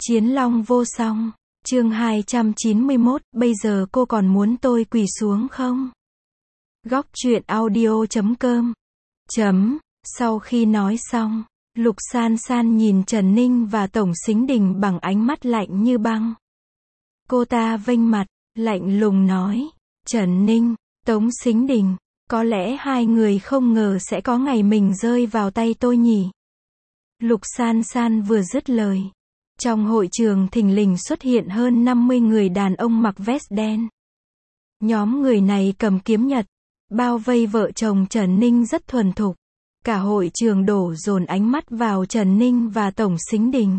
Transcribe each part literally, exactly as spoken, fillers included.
Chiến Long vô song. Chương hai trăm chín mươi mốt, bây giờ cô còn muốn tôi quỳ xuống không? Góc truyện audio chấm com. Chấm. Sau khi nói xong, Lục San San nhìn Trần Ninh và Tổng Sính Đình bằng ánh mắt lạnh như băng. Cô ta vênh mặt, lạnh lùng nói, Trần Ninh, Tống Sính Đình, có lẽ hai người không ngờ sẽ có ngày mình rơi vào tay tôi nhỉ? Lục San San vừa dứt lời, trong hội trường thình lình xuất hiện hơn năm mươi người đàn ông mặc vest đen. Nhóm người này cầm kiếm nhật, bao vây vợ chồng Trần Ninh rất thuần thục. Cả hội trường đổ dồn ánh mắt vào Trần Ninh và Tổng Sính Đình.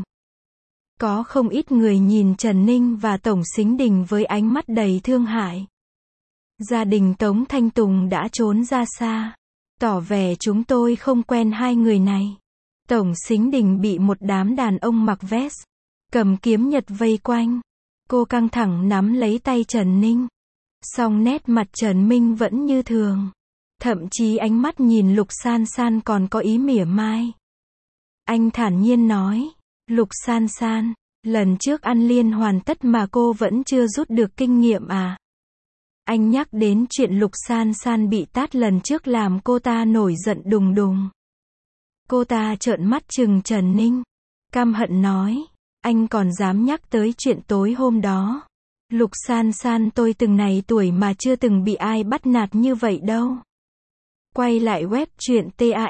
Có không ít người nhìn Trần Ninh và Tổng Sính Đình với ánh mắt đầy thương hại. Gia đình Tống Thanh Tùng đã trốn ra xa, tỏ vẻ chúng tôi không quen hai người này. Tổng Sính Đình bị một đám đàn ông mặc vest, cầm kiếm nhật vây quanh. Cô căng thẳng nắm lấy tay Trần Ninh. Song nét mặt Trần Minh vẫn như thường. Thậm chí ánh mắt nhìn Lục San San còn có ý mỉa mai. Anh thản nhiên nói, Lục San San, lần trước ăn liên hoàn tất mà cô vẫn chưa rút được kinh nghiệm à? Anh nhắc đến chuyện Lục San San bị tát lần trước làm cô ta nổi giận đùng đùng. Cô ta trợn mắt trừng Trần Ninh, căm hận nói, anh còn dám nhắc tới chuyện tối hôm đó. Lục San San, tôi từng này tuổi mà chưa từng bị ai bắt nạt như vậy đâu. Quay lại web truyện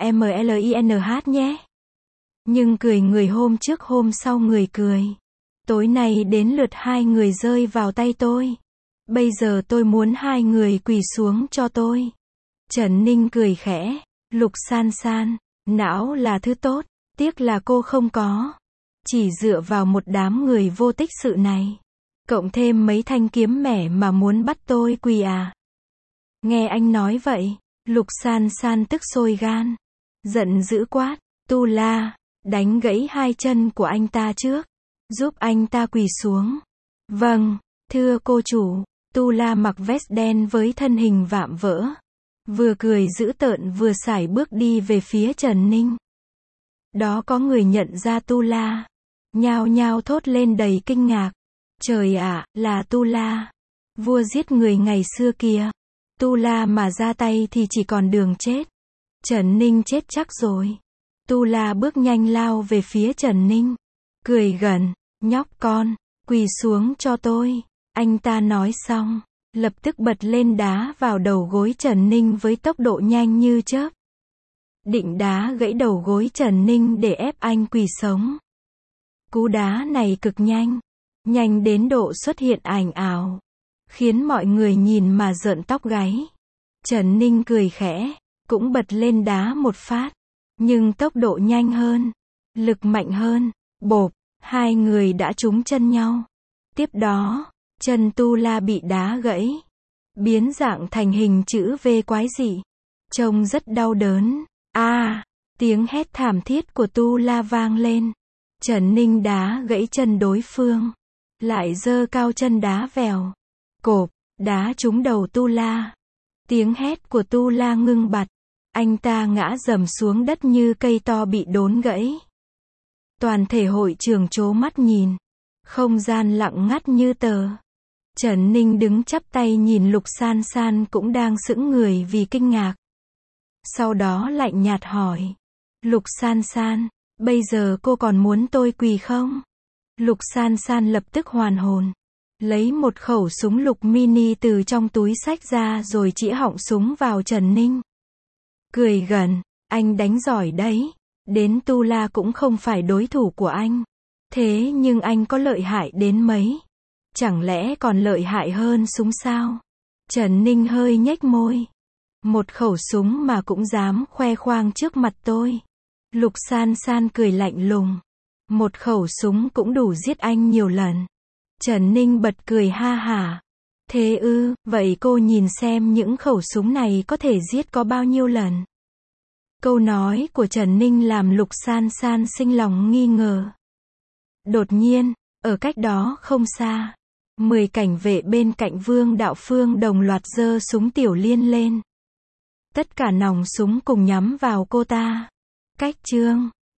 tamlinh nhé. Nhưng cười người hôm trước hôm sau người cười. Tối nay đến lượt hai người rơi vào tay tôi. Bây giờ tôi muốn hai người quỳ xuống cho tôi. Trần Ninh cười khẽ, Lục San San, não là thứ tốt, tiếc là cô không có. Chỉ dựa vào một đám người vô tích sự này, cộng thêm mấy thanh kiếm mẻ mà muốn bắt tôi quỳ à? Nghe anh nói vậy, Lục San San tức sôi gan, giận dữ quát, Tu La, đánh gãy hai chân của anh ta trước, giúp anh ta quỳ xuống. Vâng, thưa cô chủ. Tu La mặc vest đen với thân hình vạm vỡ, vừa cười dữ tợn vừa sải bước đi về phía Trần Ninh. Đó có người nhận ra Tu La, nhao nhao thốt lên đầy kinh ngạc. Trời ạ, là Tu La, vua giết người ngày xưa kìa. Tu La mà ra tay thì chỉ còn đường chết. Trần Ninh chết chắc rồi. Tu La bước nhanh lao về phía Trần Ninh, cười gằn, nhóc con, quỳ xuống cho tôi. Anh ta nói xong, lập tức bật lên đá vào đầu gối Trần Ninh với tốc độ nhanh như chớp. Định đá gãy đầu gối Trần Ninh để ép anh quỳ sống. Cú đá này cực nhanh, nhanh đến độ xuất hiện ảnh ảo, khiến mọi người nhìn mà rợn tóc gáy. Trần Ninh cười khẽ, cũng bật lên đá một phát, nhưng tốc độ nhanh hơn, lực mạnh hơn, bộp, hai người đã trúng chân nhau. Tiếp đó, chân Tu La bị đá gãy, biến dạng thành hình chữ V quái dị, trông rất đau đớn. A, à, tiếng hét thảm thiết của Tu La vang lên. Trần Ninh đá gãy chân đối phương, lại giơ cao chân đá vèo, cộp, đá trúng đầu Tu La. Tiếng hét của Tu La ngưng bặt, anh ta ngã rầm xuống đất như cây to bị đốn gãy. Toàn thể hội trường trố mắt nhìn, không gian lặng ngắt như tờ. Trần Ninh đứng chắp tay nhìn Lục San San cũng đang sững người vì kinh ngạc. Sau đó lạnh nhạt hỏi, Lục San San, bây giờ cô còn muốn tôi quỳ không? Lục San San lập tức hoàn hồn, lấy một khẩu súng lục mini từ trong túi xách ra rồi chĩa họng súng vào Trần Ninh. Cười gằn, anh đánh giỏi đấy, đến Tu La cũng không phải đối thủ của anh. Thế nhưng anh có lợi hại đến mấy? Chẳng lẽ còn lợi hại hơn súng sao? Trần Ninh hơi nhếch môi. Một khẩu súng mà cũng dám khoe khoang trước mặt tôi. Lục San San cười lạnh lùng. Một khẩu súng cũng đủ giết anh nhiều lần. Trần Ninh bật cười ha hả. Thế ư, vậy cô nhìn xem những khẩu súng này có thể giết có bao nhiêu lần? Câu nói của Trần Ninh làm Lục San San sinh lòng nghi ngờ. Đột nhiên, ở cách đó không xa, mười cảnh vệ bên cạnh Vương Đạo Phương đồng loạt giơ súng tiểu liên lên. Tất cả nòng súng cùng nhắm vào cô ta. Cách chương